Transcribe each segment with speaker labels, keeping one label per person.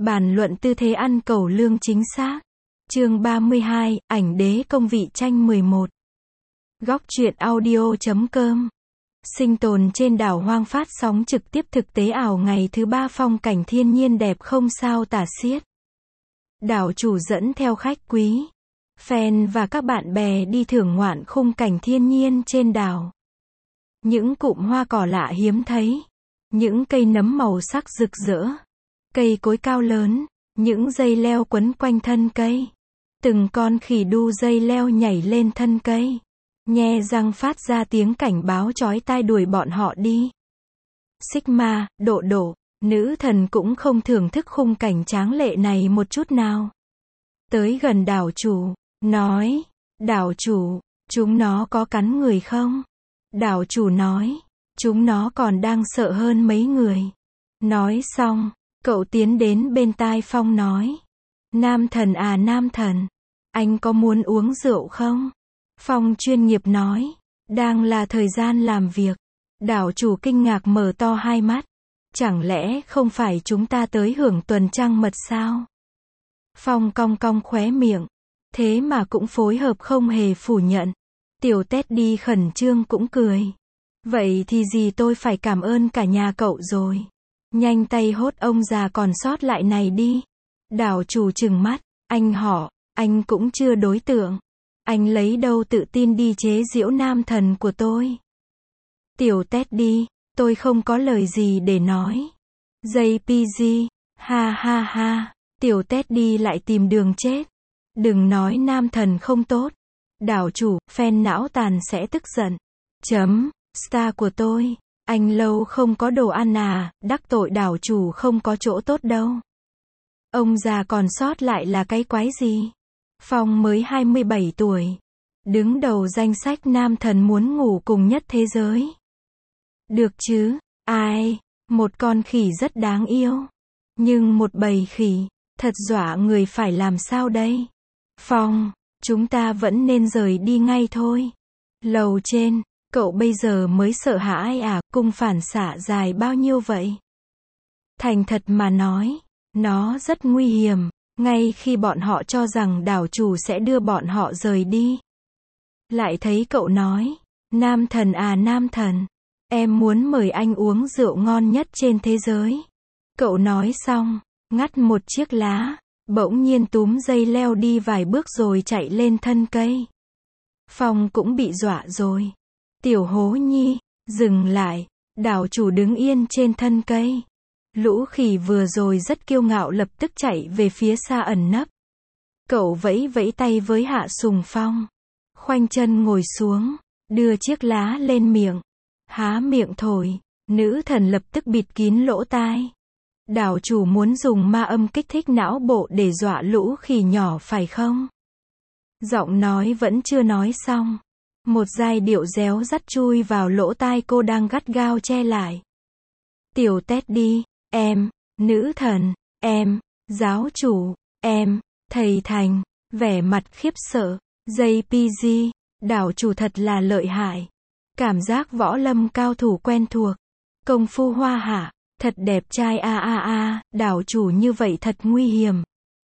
Speaker 1: Bàn luận tư thế ăn cẩu lương chính xác. Chương 32, ảnh đế công vị tranh 11. Góc truyện audio.com. Sinh tồn trên đảo hoang phát sóng trực tiếp thực tế ảo ngày thứ 3, phong cảnh thiên nhiên đẹp không sao tả xiết. Đảo chủ dẫn theo khách quý, fan và các bạn bè đi thưởng ngoạn khung cảnh thiên nhiên trên đảo. Những cụm hoa cỏ lạ hiếm thấy, những cây nấm màu sắc rực rỡ, cây cối cao lớn, những dây leo quấn quanh thân cây. Từng con khỉ đu dây leo nhảy lên thân cây, nhe răng phát ra tiếng cảnh báo chói tai đuổi bọn họ đi. Sigma, Độ Độ, nữ thần cũng không thưởng thức khung cảnh tráng lệ này một chút nào. Tới gần đảo chủ, nói, đảo chủ, chúng nó có cắn người không? Đảo chủ nói, chúng nó còn đang sợ hơn mấy người. Nói xong, cậu tiến đến bên tai Phong nói, nam thần à nam thần, anh có muốn uống rượu không? Phong chuyên nghiệp nói, đang là thời gian làm việc. Đảo chủ kinh ngạc mở to hai mắt, chẳng lẽ không phải chúng ta tới hưởng tuần trăng mật sao? Phong cong cong khóe miệng, thế mà cũng phối hợp không hề phủ nhận. Tiểu Teddy khẩn trương cũng cười. Vậy thì gì tôi phải cảm ơn cả nhà cậu rồi. Nhanh tay hốt ông già còn sót lại này đi. Đảo chủ trừng mắt, anh cũng chưa đối tượng. Anh lấy đâu tự tin đi chế giễu nam thần của tôi. Tiểu Teddy, tôi không có lời gì để nói. JPG, ha ha ha, tiểu Teddy lại tìm đường chết. Đừng nói nam thần không tốt. Đảo chủ, fan não tàn sẽ tức giận. Star của tôi, anh lâu không có đồ ăn à, đắc tội đảo chủ không có chỗ tốt đâu. Ông già còn sót lại là cái quái gì? Phong mới 27 tuổi. Đứng đầu danh sách nam thần muốn ngủ cùng nhất thế giới. Được chứ, ai, một con khỉ rất đáng yêu. Nhưng một bầy khỉ, thật dọa người phải làm sao đây? Phong, chúng ta vẫn nên rời đi ngay thôi. Lầu trên, cậu bây giờ mới sợ hãi à, cung phản xạ dài bao nhiêu vậy? Thành thật mà nói, nó rất nguy hiểm, ngay khi bọn họ cho rằng đảo chủ sẽ đưa bọn họ rời đi. Lại thấy cậu nói, nam thần à nam thần, em muốn mời anh uống rượu ngon nhất trên thế giới. Cậu nói xong, ngắt một chiếc lá, bỗng nhiên túm dây leo đi vài bước rồi chạy lên thân cây. Phong cũng bị dọa rồi. Tiểu hố nhi, dừng lại. Đảo chủ đứng yên trên thân cây. Lũ khỉ vừa rồi rất kiêu ngạo lập tức chạy về phía xa ẩn nấp. Cậu vẫy vẫy tay với Hạ Sùng Phong. Khoanh chân ngồi xuống, đưa chiếc lá lên miệng. Há miệng thổi, nữ thần lập tức bịt kín lỗ tai. Đảo chủ muốn dùng ma âm kích thích não bộ để dọa lũ khỉ nhỏ phải không? Giọng nói vẫn chưa nói xong. Một giai điệu réo rắt chui vào lỗ tai cô đang gắt gao che lại. Tiểu Teddy, em, nữ thần, em, giáo chủ, em, thầy Thành, vẻ mặt khiếp sợ. JPG, đảo chủ thật là lợi hại. Cảm giác võ lâm cao thủ quen thuộc. Công phu hoa hạ, thật đẹp trai đảo chủ như vậy thật nguy hiểm.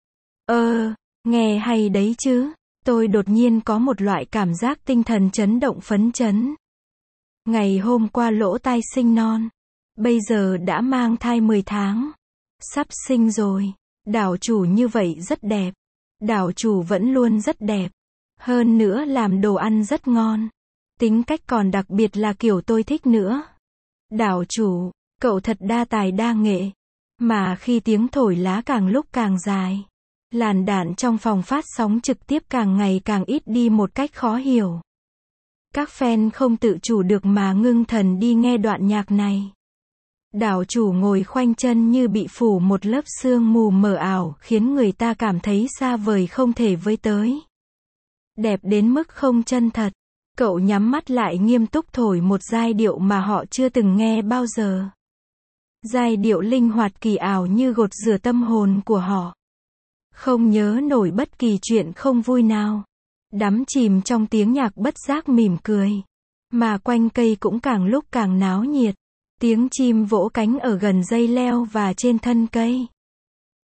Speaker 1: Nghe hay đấy chứ. Tôi đột nhiên có một loại cảm giác tinh thần chấn động phấn chấn. Ngày hôm qua lỗ tai sinh non. Bây giờ đã mang thai 10 tháng. Sắp sinh rồi. Đảo chủ như vậy rất đẹp. Đảo chủ vẫn luôn rất đẹp. Hơn nữa làm đồ ăn rất ngon. Tính cách còn đặc biệt là kiểu tôi thích nữa. Đảo chủ, cậu thật đa tài đa nghệ. Mà khi tiếng thổi lá càng lúc càng dài, làn đạn trong phòng phát sóng trực tiếp càng ngày càng ít đi một cách khó hiểu. Các fan không tự chủ được mà ngưng thần đi nghe đoạn nhạc này. Đảo chủ ngồi khoanh chân như bị phủ một lớp sương mù mờ ảo, khiến người ta cảm thấy xa vời không thể với tới. Đẹp đến mức không chân thật. Cậu nhắm mắt lại nghiêm túc thổi một giai điệu mà họ chưa từng nghe bao giờ. Giai điệu linh hoạt kỳ ảo như gột rửa tâm hồn của họ. Không nhớ nổi bất kỳ chuyện không vui nào. Đắm chìm trong tiếng nhạc bất giác mỉm cười. Mà quanh cây cũng càng lúc càng náo nhiệt. Tiếng chim vỗ cánh ở gần dây leo và trên thân cây.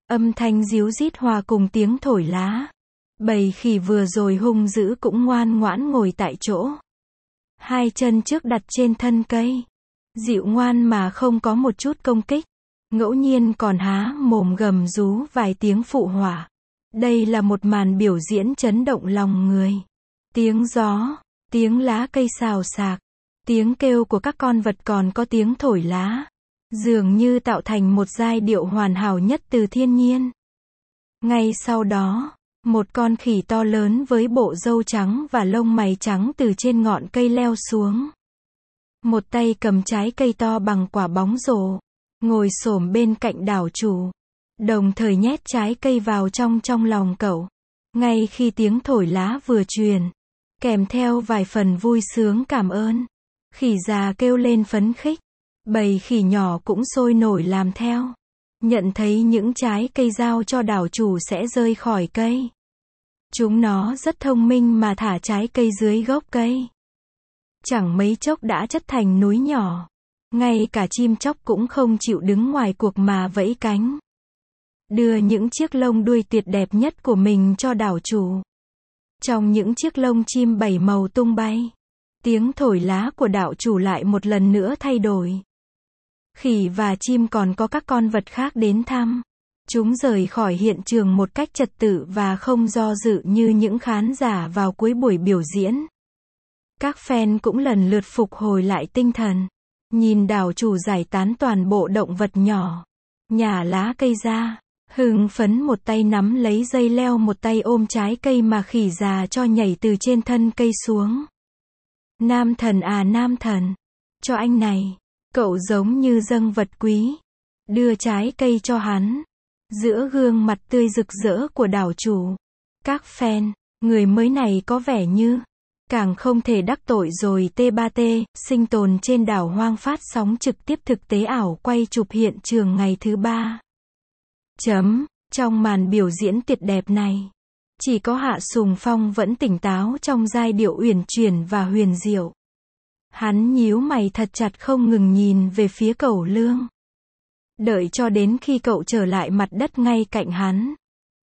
Speaker 1: Âm thanh ríu rít hòa cùng tiếng thổi lá. Bầy khỉ vừa rồi hung dữ cũng ngoan ngoãn ngồi tại chỗ. Hai chân trước đặt trên thân cây. Dịu ngoan mà không có một chút công kích. Ngẫu nhiên còn há mồm gầm rú vài tiếng phụ họa. Đây là một màn biểu diễn chấn động lòng người. Tiếng gió, tiếng lá cây xào xạc, tiếng kêu của các con vật còn có tiếng thổi lá. Dường như tạo thành một giai điệu hoàn hảo nhất từ thiên nhiên. Ngay sau đó, một con khỉ to lớn với bộ râu trắng và lông mày trắng từ trên ngọn cây leo xuống. Một tay cầm trái cây to bằng quả bóng rổ, ngồi xổm bên cạnh đảo chủ, đồng thời nhét trái cây vào trong lòng cậu. Ngay khi tiếng thổi lá vừa truyền, kèm theo vài phần vui sướng cảm ơn, khỉ già kêu lên phấn khích, bầy khỉ nhỏ cũng sôi nổi làm theo. Nhận thấy những trái cây giao cho đảo chủ sẽ rơi khỏi cây. Chúng nó rất thông minh mà thả trái cây dưới gốc cây. Chẳng mấy chốc đã chất thành núi nhỏ. Ngay cả chim chóc cũng không chịu đứng ngoài cuộc mà vẫy cánh. Đưa những chiếc lông đuôi tuyệt đẹp nhất của mình cho đảo chủ. Trong những chiếc lông chim bảy màu tung bay, tiếng thổi lá của đảo chủ lại một lần nữa thay đổi. Khỉ và chim còn có các con vật khác đến thăm. Chúng rời khỏi hiện trường một cách trật tự và không do dự như những khán giả vào cuối buổi biểu diễn. Các fan cũng lần lượt phục hồi lại tinh thần. Nhìn đảo chủ giải tán toàn bộ động vật nhỏ, nhả lá cây ra, hưng phấn một tay nắm lấy dây leo một tay ôm trái cây mà khỉ già cho nhảy từ trên thân cây xuống. Nam thần à nam thần, cho anh này. Cậu giống như dâng vật quý. Đưa trái cây cho hắn. Giữa gương mặt tươi rực rỡ của đảo chủ, các fan, người mới này có vẻ như càng không thể đắc tội rồi. T3T, sinh tồn trên đảo hoang phát sóng trực tiếp thực tế ảo quay chụp hiện trường ngày thứ 3. Trong màn biểu diễn tuyệt đẹp này, chỉ có Hạ Sùng Phong vẫn tỉnh táo trong giai điệu uyển chuyển và huyền diệu. Hắn nhíu mày thật chặt không ngừng nhìn về phía Cẩu Lương. Đợi cho đến khi cậu trở lại mặt đất ngay cạnh hắn,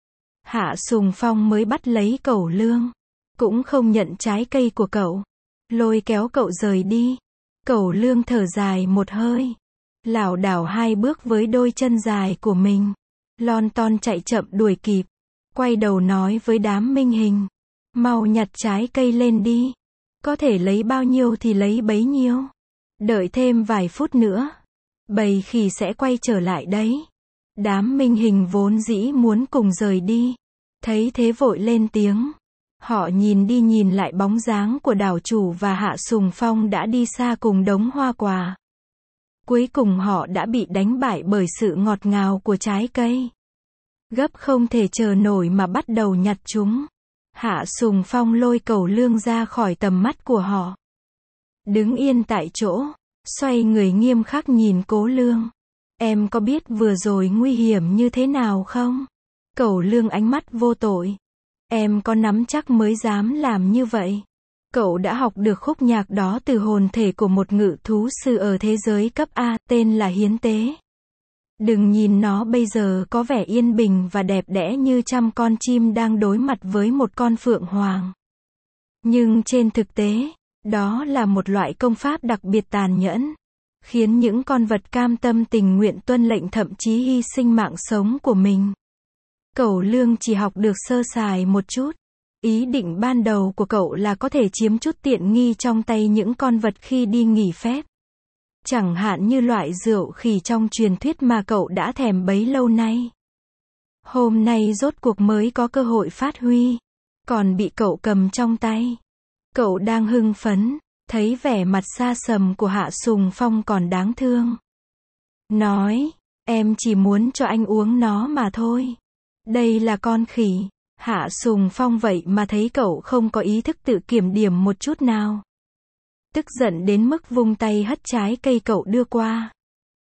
Speaker 1: Hạ Sùng Phong mới bắt lấy Cẩu Lương. Cũng không nhận trái cây của cậu. Lôi kéo cậu rời đi. Cẩu Lương thở dài một hơi. Lảo đảo hai bước với đôi chân dài của mình. Lon ton chạy chậm đuổi kịp. Quay đầu nói với đám minh hình. Mau nhặt trái cây lên đi. Có thể lấy bao nhiêu thì lấy bấy nhiêu. Đợi thêm vài phút nữa, bầy khỉ sẽ quay trở lại đấy. Đám minh hình vốn dĩ muốn cùng rời đi. Thấy thế vội lên tiếng. Họ nhìn đi nhìn lại bóng dáng của đảo chủ và Hạ Sùng Phong đã đi xa cùng đống hoa quả. Cuối cùng họ đã bị đánh bại bởi sự ngọt ngào của trái cây. Gấp không thể chờ nổi mà bắt đầu nhặt chúng. Hạ Sùng Phong lôi Cẩu Lương ra khỏi tầm mắt của họ. Đứng yên tại chỗ, xoay người nghiêm khắc nhìn Cố Lương. Em có biết vừa rồi nguy hiểm như thế nào không? Cẩu Lương ánh mắt vô tội. Em có nắm chắc mới dám làm như vậy. Cậu đã học được khúc nhạc đó từ hồn thể của một ngự thú sư ở thế giới cấp A, tên là Hiến Tế. Đừng nhìn nó bây giờ có vẻ yên bình và đẹp đẽ như trăm con chim đang đối mặt với một con phượng hoàng. Nhưng trên thực tế, đó là một loại công pháp đặc biệt tàn nhẫn, khiến những con vật cam tâm tình nguyện tuân lệnh thậm chí hy sinh mạng sống của mình. Cẩu Lương chỉ học được sơ sài một chút. Ý định ban đầu của cậu là có thể chiếm chút tiện nghi trong tay những con vật khi đi nghỉ phép. Chẳng hạn như loại rượu khỉ trong truyền thuyết mà cậu đã thèm bấy lâu nay. Hôm nay rốt cuộc mới có cơ hội phát huy, còn bị cậu cầm trong tay. Cậu đang hưng phấn, thấy vẻ mặt xa sầm của Hạ Sùng Phong còn đáng thương. Nói, em chỉ muốn cho anh uống nó mà thôi. Đây là con khỉ. Hạ Sùng Phong vậy mà thấy cậu không có ý thức tự kiểm điểm một chút nào. Tức giận đến mức vung tay hất trái cây cậu đưa qua.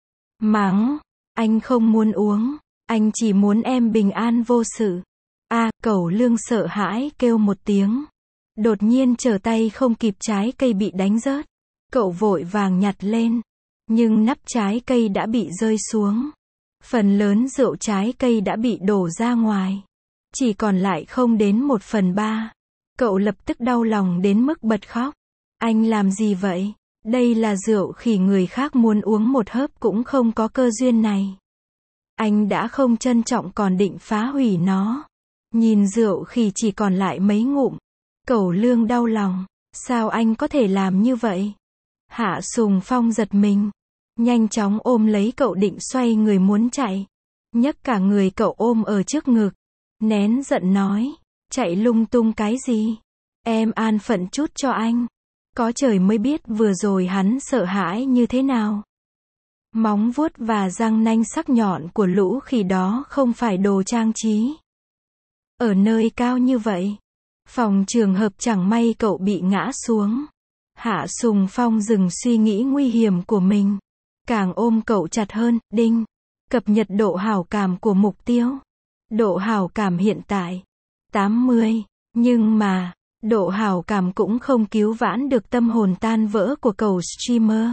Speaker 1: Mắng, anh không muốn uống, anh chỉ muốn em bình an vô sự. Cẩu Lương sợ hãi kêu một tiếng. Đột nhiên trở tay không kịp trái cây bị đánh rớt. Cậu vội vàng nhặt lên. Nhưng nắp trái cây đã bị rơi xuống. Phần lớn rượu trái cây đã bị đổ ra ngoài. Chỉ còn lại không đến 1/3. Cậu lập tức đau lòng đến mức bật khóc. Anh làm gì vậy? Đây là rượu khỉ, người khác muốn uống một hớp cũng không có cơ duyên này. Anh đã không trân trọng còn định phá hủy nó. Nhìn rượu khỉ chỉ còn lại mấy ngụm. Cẩu Lương đau lòng. Sao anh có thể làm như vậy? Hạ Sùng Phong giật mình. Nhanh chóng ôm lấy cậu định xoay người muốn chạy. Nhấc cả người cậu ôm ở trước ngực. Nén giận nói. Chạy lung tung cái gì? Em an phận chút cho anh. Có trời mới biết vừa rồi hắn sợ hãi như thế nào. Móng vuốt và răng nanh sắc nhọn của lũ khỉ đó không phải đồ trang trí. Ở nơi cao như vậy, phòng trường hợp chẳng may cậu bị ngã xuống. Hạ Sùng Phong dừng suy nghĩ nguy hiểm của mình. Càng ôm cậu chặt hơn. Đinh. Cập nhật độ hảo cảm của mục tiêu. Độ hảo cảm hiện tại 80. Nhưng mà, độ hảo cảm cũng không cứu vãn được tâm hồn tan vỡ của cậu streamer.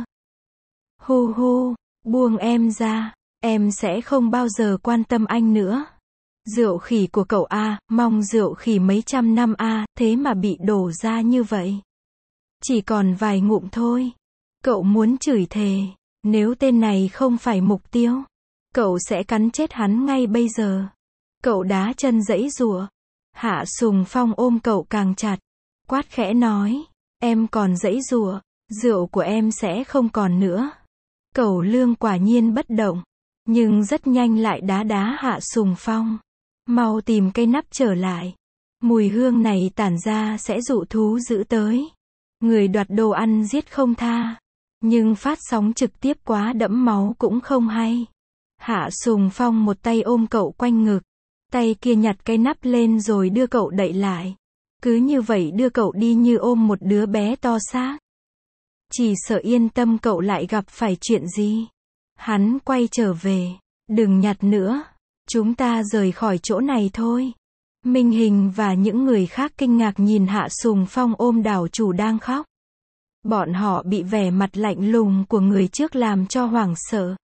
Speaker 1: Hu hu, buông em ra, em sẽ không bao giờ quan tâm anh nữa. Rượu khỉ của cậu a, mong rượu khỉ mấy trăm năm a, thế mà bị đổ ra như vậy. Chỉ còn vài ngụm thôi. Cậu muốn chửi thề, nếu tên này không phải mục tiêu, cậu sẽ cắn chết hắn ngay bây giờ. Cậu đá chân giãy giụa. Hạ Sùng Phong ôm cậu càng chặt. Quát khẽ nói, em còn giãy giụa, rượu của em sẽ không còn nữa. Cẩu Lương quả nhiên bất động, nhưng rất nhanh lại đá Hạ Sùng Phong. Mau tìm cây nắp trở lại. Mùi hương này tản ra sẽ dụ thú dữ tới. Người đoạt đồ ăn giết không tha. Nhưng phát sóng trực tiếp quá đẫm máu cũng không hay. Hạ Sùng Phong một tay ôm cậu quanh ngực. Tay kia nhặt cái nắp lên rồi đưa cậu đậy lại. Cứ như vậy đưa cậu đi như ôm một đứa bé to xác. Chỉ sợ yên tâm cậu lại gặp phải chuyện gì. Hắn quay trở về. Đừng nhặt nữa. Chúng ta rời khỏi chỗ này thôi. Minh Hình và những người khác kinh ngạc nhìn Hạ Sùng Phong ôm đảo chủ đang khóc. Bọn họ bị vẻ mặt lạnh lùng của người trước làm cho hoảng sợ.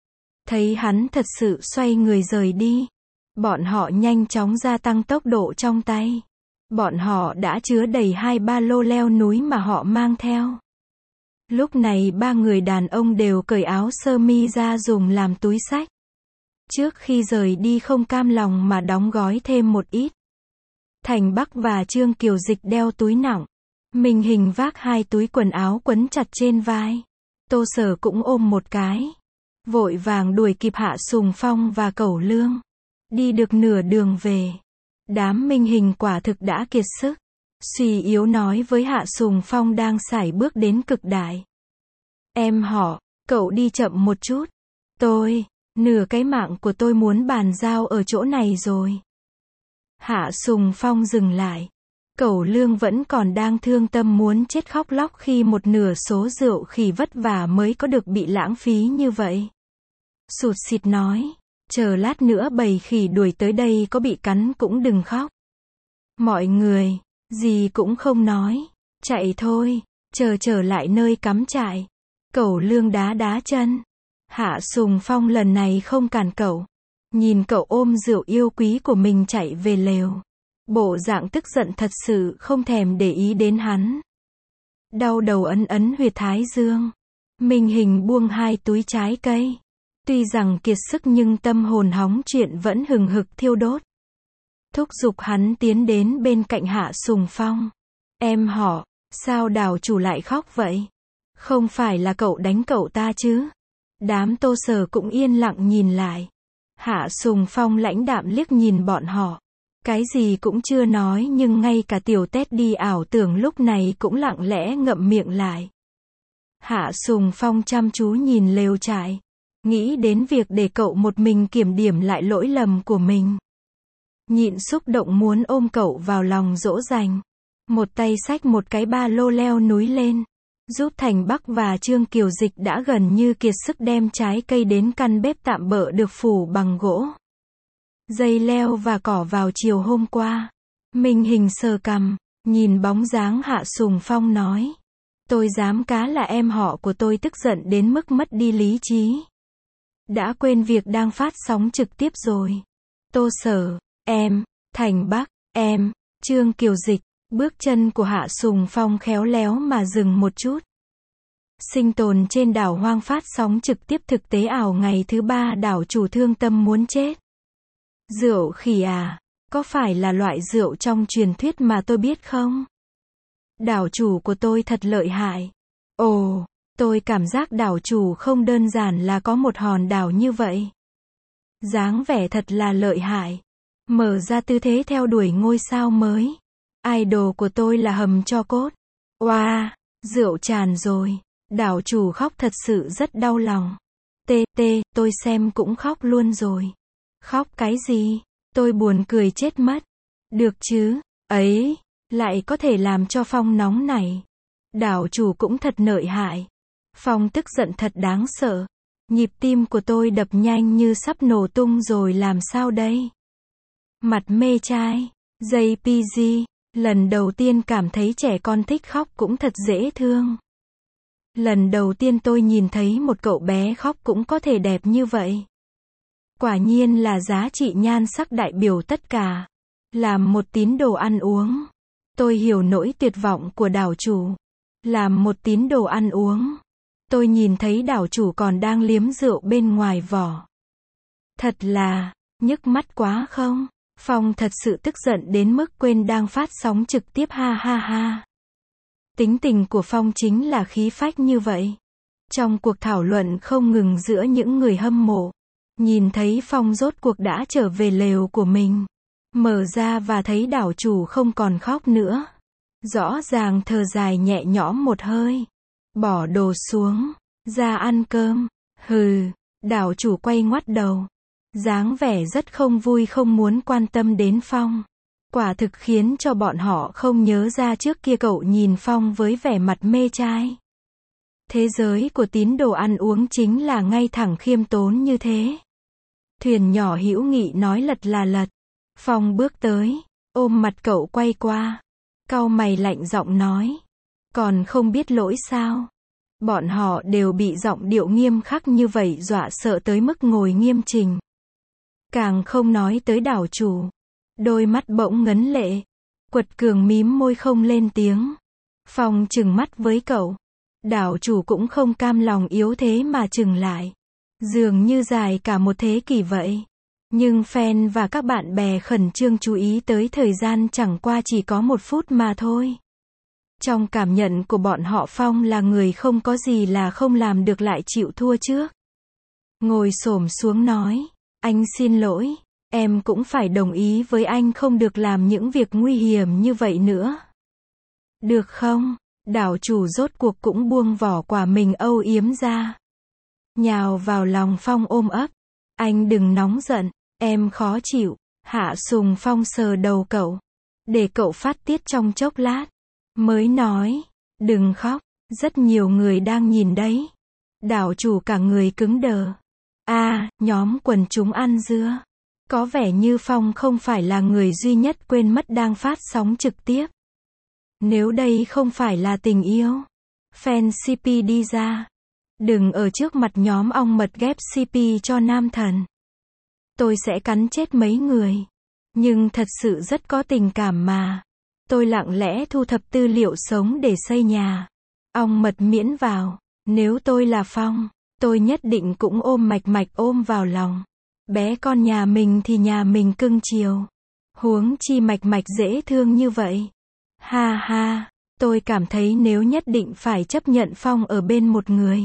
Speaker 1: Thấy hắn thật sự xoay người rời đi. Bọn họ nhanh chóng gia tăng tốc độ trong tay. Bọn họ đã chứa đầy 2 ba lô leo núi mà họ mang theo. Lúc này 3 người đàn ông đều cởi áo sơ mi ra dùng làm túi xách. Trước khi rời đi không cam lòng mà đóng gói thêm một ít. Thành Bắc và Trương Kiều Dịch đeo túi nặng. Minh Hình vác 2 túi quần áo quấn chặt trên vai. Tô Sở cũng ôm một cái. Vội vàng đuổi kịp Hạ Sùng Phong và Cẩu Lương. Đi được nửa đường về. Đám Minh Hình quả thực đã kiệt sức. Suy yếu nói với Hạ Sùng Phong đang sải bước đến cực đại. Em họ, cậu đi chậm một chút. Nửa cái mạng của tôi muốn bàn giao ở chỗ này rồi. Hạ Sùng Phong dừng lại. Cẩu Lương vẫn còn đang thương tâm muốn chết khóc lóc khi một nửa số rượu khỉ vất vả mới có được bị lãng phí như vậy. Sụt sịt nói. Chờ lát nữa bầy khỉ đuổi tới đây có bị cắn cũng đừng khóc. Mọi người, gì cũng không nói. Chạy thôi, chờ trở lại nơi cắm trại. Cẩu Lương đá chân. Hạ Sùng Phong lần này không cản cậu. Nhìn cậu ôm rượu yêu quý của mình chạy về lều. Bộ dạng tức giận thật sự không thèm để ý đến hắn. Đau đầu ấn huyệt thái dương. Minh Hình buông 2 túi trái cây. Tuy rằng kiệt sức nhưng tâm hồn hóng chuyện vẫn hừng hực thiêu đốt. Thúc giục hắn tiến đến bên cạnh Hạ Sùng Phong. Em họ, sao đảo chủ lại khóc vậy? Không phải là cậu đánh cậu ta chứ? Đám Tô Sở cũng yên lặng nhìn lại. Hạ Sùng Phong lãnh đạm liếc nhìn bọn họ. Cái gì cũng chưa nói nhưng ngay cả tiểu Teddy ảo tưởng lúc này cũng lặng lẽ ngậm miệng lại. Hạ Sùng Phong chăm chú nhìn lều trại. Nghĩ đến việc để cậu một mình kiểm điểm lại lỗi lầm của mình. Nhịn xúc động muốn ôm cậu vào lòng dỗ dành. Một tay xách một cái ba lô leo núi lên. Giúp Thành Bắc và Trương Kiều Dịch đã gần như kiệt sức đem trái cây đến căn bếp tạm bợ được phủ bằng gỗ. Dây leo và cỏ vào chiều hôm qua. Minh Hình sờ cằm, nhìn bóng dáng Hạ Sùng Phong nói. Tôi dám cá là em họ của tôi tức giận đến mức mất đi lý trí. Đã quên việc đang phát sóng trực tiếp rồi. Tô Sở, em, Thành Bắc, em, Trương Kiều Dịch, bước chân của Hạ Sùng Phong khéo léo mà dừng một chút. Sinh tồn trên đảo hoang phát sóng trực tiếp thực tế ảo ngày thứ 3 đảo chủ thương tâm muốn chết. Rượu khỉ à, có phải là loại rượu trong truyền thuyết mà tôi biết không? Đảo chủ của tôi thật lợi hại. Ồ, tôi cảm giác đảo chủ không đơn giản là có một hòn đảo như vậy. Dáng vẻ thật là lợi hại. Mở ra tư thế theo đuổi ngôi sao mới. Idol của tôi là Hầm Tro Cốt. Wow, rượu tràn rồi. Đảo chủ khóc thật sự rất đau lòng. Tôi xem cũng khóc luôn rồi. Khóc cái gì? Tôi buồn cười chết mất. Được chứ, ấy, lại có thể làm cho Phong nóng này. Đảo chủ cũng thật lợi hại. Phong tức giận thật đáng sợ. Nhịp tim của tôi đập nhanh như sắp nổ tung rồi làm sao đây? Mặt mê trai, JPG, lần đầu tiên cảm thấy trẻ con thích khóc cũng thật dễ thương. Lần đầu tiên tôi nhìn thấy một cậu bé khóc cũng có thể đẹp như vậy. Quả nhiên là giá trị nhan sắc đại biểu tất cả. Làm một tín đồ ăn uống. Tôi hiểu nỗi tuyệt vọng của đảo chủ. Làm một tín đồ ăn uống. Tôi nhìn thấy đảo chủ còn đang liếm rượu bên ngoài vỏ. Thật là, nhức mắt quá không? Phong thật sự tức giận đến mức quên đang phát sóng trực tiếp ha ha ha. Tính tình của Phong chính là khí phách như vậy. Trong cuộc thảo luận không ngừng giữa những người hâm mộ. Nhìn thấy Phong rốt cuộc đã trở về lều của mình. Mở ra và thấy đảo chủ không còn khóc nữa. Rõ ràng thở dài nhẹ nhõm một hơi. Bỏ đồ xuống. Ra ăn cơm. Hừ. Đảo chủ quay ngoắt đầu. Dáng vẻ rất không vui không muốn quan tâm đến Phong. Quả thực khiến cho bọn họ không nhớ ra trước kia cậu nhìn Phong với vẻ mặt mê trai. Thế giới của tín đồ ăn uống chính là ngay thẳng khiêm tốn như thế. Thuyền nhỏ hữu nghị nói lật là lật. Phong bước tới, ôm mặt cậu quay qua. Cau mày lạnh giọng nói. Còn không biết lỗi sao? Bọn họ đều bị giọng điệu nghiêm khắc như vậy dọa sợ tới mức ngồi nghiêm chỉnh. Càng không nói tới đảo chủ. Đôi mắt bỗng ngấn lệ. Quật cường mím môi không lên tiếng. Phong trừng mắt với cậu. Đảo chủ cũng không cam lòng yếu thế mà trừng lại. Dường như dài cả một thế kỷ vậy. Nhưng fan và các bạn bè khẩn trương chú ý tới thời gian chẳng qua chỉ có 1 phút mà thôi. Trong cảm nhận của bọn họ Phong là người không có gì là không làm được lại chịu thua trước. Ngồi xổm xuống nói. Anh xin lỗi. Em cũng phải đồng ý với anh không được làm những việc nguy hiểm như vậy nữa. Được không? Đảo chủ rốt cuộc cũng buông vỏ quả mình âu yếm ra. Nhào vào lòng Phong ôm ấp. Anh đừng nóng giận. Em khó chịu. Hạ Sùng Phong sờ đầu cậu. Để cậu phát tiết trong chốc lát. Mới nói. Đừng khóc. Rất nhiều người đang nhìn đấy. Đảo chủ cả người cứng đờ. Nhóm quần chúng ăn dưa. Có vẻ như Phong không phải là người duy nhất quên mất đang phát sóng trực tiếp. Nếu đây không phải là tình yêu. Fan CP đi ra. Đừng ở trước mặt nhóm ong mật ghép CP cho nam thần. Tôi sẽ cắn chết mấy người. Nhưng thật sự rất có tình cảm mà. Tôi lặng lẽ thu thập tư liệu sống để xây nhà. Ong mật miễn vào. Nếu tôi là Phong, tôi nhất định cũng ôm mạch mạch ôm vào lòng. Bé con nhà mình thì nhà mình cưng chiều. Huống chi mạch mạch dễ thương như vậy. Ha ha, tôi cảm thấy nếu nhất định phải chấp nhận Phong ở bên một người.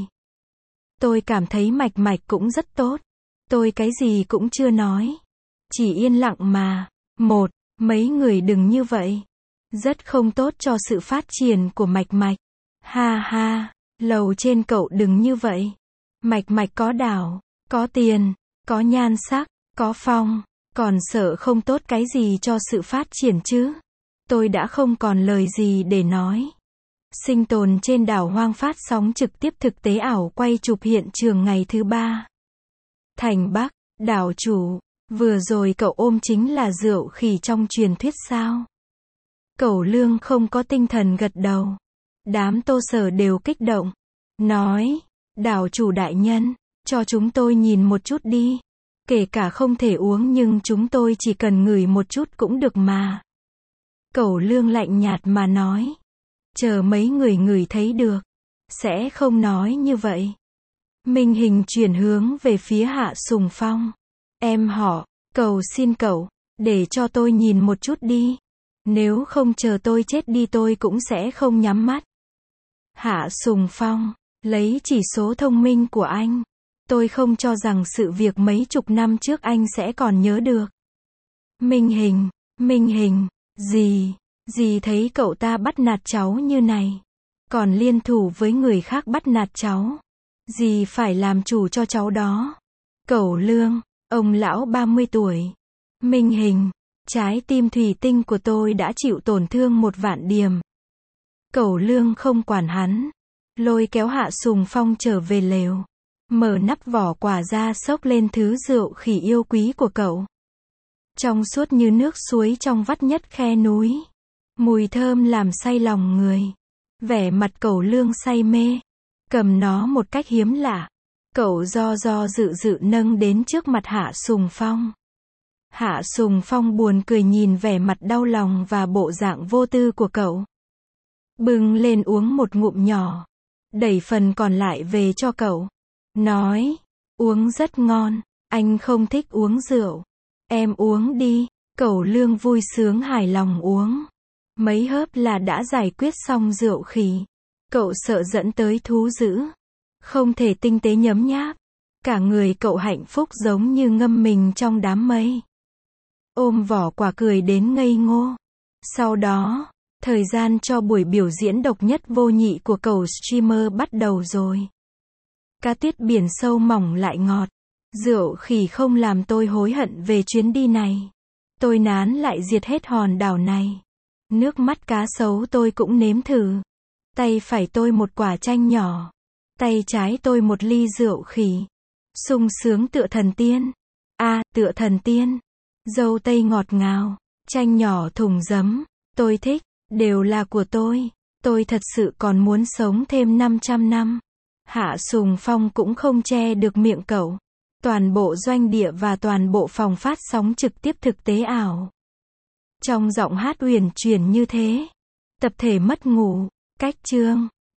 Speaker 1: Tôi cảm thấy mạch mạch cũng rất tốt. Tôi cái gì cũng chưa nói. Chỉ yên lặng mà. Mấy người đừng như vậy. Rất không tốt cho sự phát triển của mạch mạch. Ha ha, lầu trên cậu đừng như vậy. Mạch mạch có đảo, có tiền, có nhan sắc, có Phong, còn sợ không tốt cái gì cho sự phát triển chứ. Tôi đã không còn lời gì để nói. Sinh tồn trên đảo hoang phát sóng trực tiếp thực tế ảo quay chụp hiện trường ngày thứ 3. Thành Bắc, đảo chủ, vừa rồi cậu ôm chính là rượu khỉ trong truyền thuyết sao? Cẩu Lương không có tinh thần gật đầu. Đám Tô Sở đều kích động. Nói, đảo chủ đại nhân, Cho chúng tôi nhìn một chút đi. Kể cả không thể uống nhưng chúng tôi chỉ cần ngửi một chút cũng được mà. Cẩu Lương lạnh nhạt mà nói. Chờ mấy người ngửi thấy được. Sẽ không nói như vậy. Minh Hình chuyển hướng về phía Hạ Sùng Phong. Em họ, cầu xin cậu, để cho tôi nhìn một chút đi. Nếu không chờ tôi chết đi tôi cũng sẽ không nhắm mắt. Hạ Sùng Phong, lấy chỉ số thông minh của anh. Tôi không cho rằng sự việc mấy chục năm trước anh sẽ còn nhớ được. Minh Hình, dì thấy cậu ta bắt nạt cháu như này. Còn liên thủ với người khác bắt nạt cháu. Dì phải làm chủ cho cháu đó. Cẩu Lương, ông lão 30 tuổi. Minh Hình, trái tim thủy tinh của tôi đã chịu tổn thương 1.000.000 điểm. Cẩu Lương không quản hắn. Lôi kéo Hạ Sùng Phong trở về lều. Mở nắp vỏ quả ra xốc lên thứ rượu khỉ yêu quý của cậu. Trong suốt như nước suối trong vắt nhất khe núi. Mùi thơm làm say lòng người. Vẻ mặt Cẩu Lương say mê. Cầm nó một cách hiếm lạ. Cậu do dự nâng đến trước mặt Hạ Sùng Phong. Hạ Sùng Phong buồn cười nhìn vẻ mặt đau lòng và bộ dạng vô tư của cậu. Bưng lên uống một ngụm nhỏ. Đẩy phần còn lại về cho cậu. Nói, uống rất ngon, anh không thích uống rượu. Em uống đi. Cẩu Lương vui sướng hài lòng uống. Mấy hớp là đã giải quyết xong rượu khỉ. Cậu sợ dẫn tới thú dữ. Không thể tinh tế nhấm nháp. Cả người cậu hạnh phúc giống như ngâm mình trong đám mây. Ôm vỏ quả cười đến ngây ngô. Sau đó, thời gian cho buổi biểu diễn độc nhất vô nhị của cậu streamer bắt đầu rồi. Cá tiết biển sâu mỏng lại ngọt. Rượu khỉ không làm tôi hối hận về chuyến đi này. Tôi nán lại diệt hết hòn đảo này. Nước mắt cá sấu tôi cũng nếm thử. Tay phải tôi một quả chanh nhỏ. Tay trái tôi một ly rượu khỉ. Sung sướng tựa thần tiên. Tựa thần tiên. Dâu tây ngọt ngào. Chanh nhỏ thùng giấm. Tôi thích. Đều là của tôi. Tôi thật sự còn muốn sống thêm 500 năm. Hạ Sùng Phong cũng không che được miệng cậu. Toàn bộ doanh địa và toàn bộ phòng phát sóng trực tiếp thực tế ảo. Trong giọng hát uyển chuyển như thế. Tập thể mất ngủ. Cách chương.